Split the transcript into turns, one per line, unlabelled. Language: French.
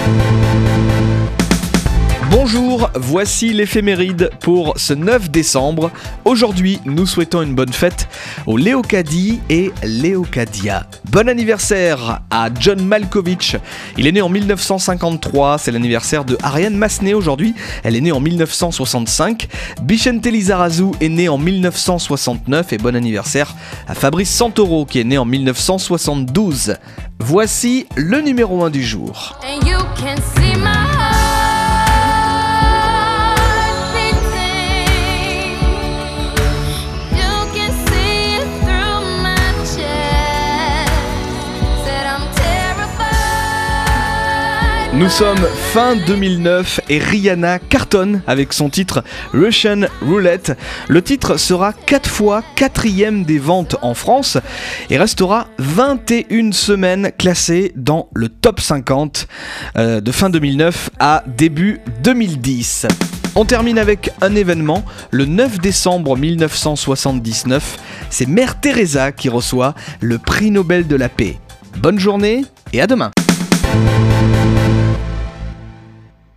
Bonjour, voici l'éphéméride pour ce 9 décembre. Aujourd'hui, nous souhaitons une bonne fête aux Léocadie et Léocadia. Bon anniversaire à John Malkovich. Il est né en 1953, c'est l'anniversaire de Ariane Massenet aujourd'hui. Elle est née en 1965. Bicente Lizarazu est né en 1969 et bon anniversaire à Fabrice Santoro qui est né en 1972. Voici le numéro 1 du jour.
And you can see my heart beating. You can see it through my chest. Said I'm terrified.
Nous sommes fin 2009 et Rihanna cartonne avec son titre Russian Roulette. Le titre sera 4 fois 4e des ventes en France et restera 21 semaines classé dans le top 50 de fin 2009 à début 2010. On termine avec un événement, le 9 décembre 1979, c'est Mère Teresa qui reçoit le prix Nobel de la paix. Bonne journée et à demain.